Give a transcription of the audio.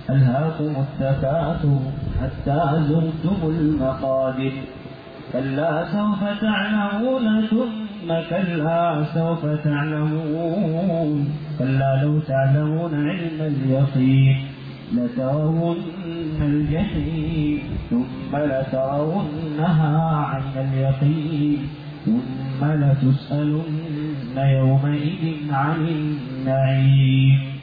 ألهاكم التكاثر حتى زرتم المقابر كلا سوف تعلمون ثم كلا سوف تعلمون كلا لو تعلمون علم اليقين لترون الجحيم ثم لترونها عين اليقين ثم لتسألن يومئذ عن النعيم.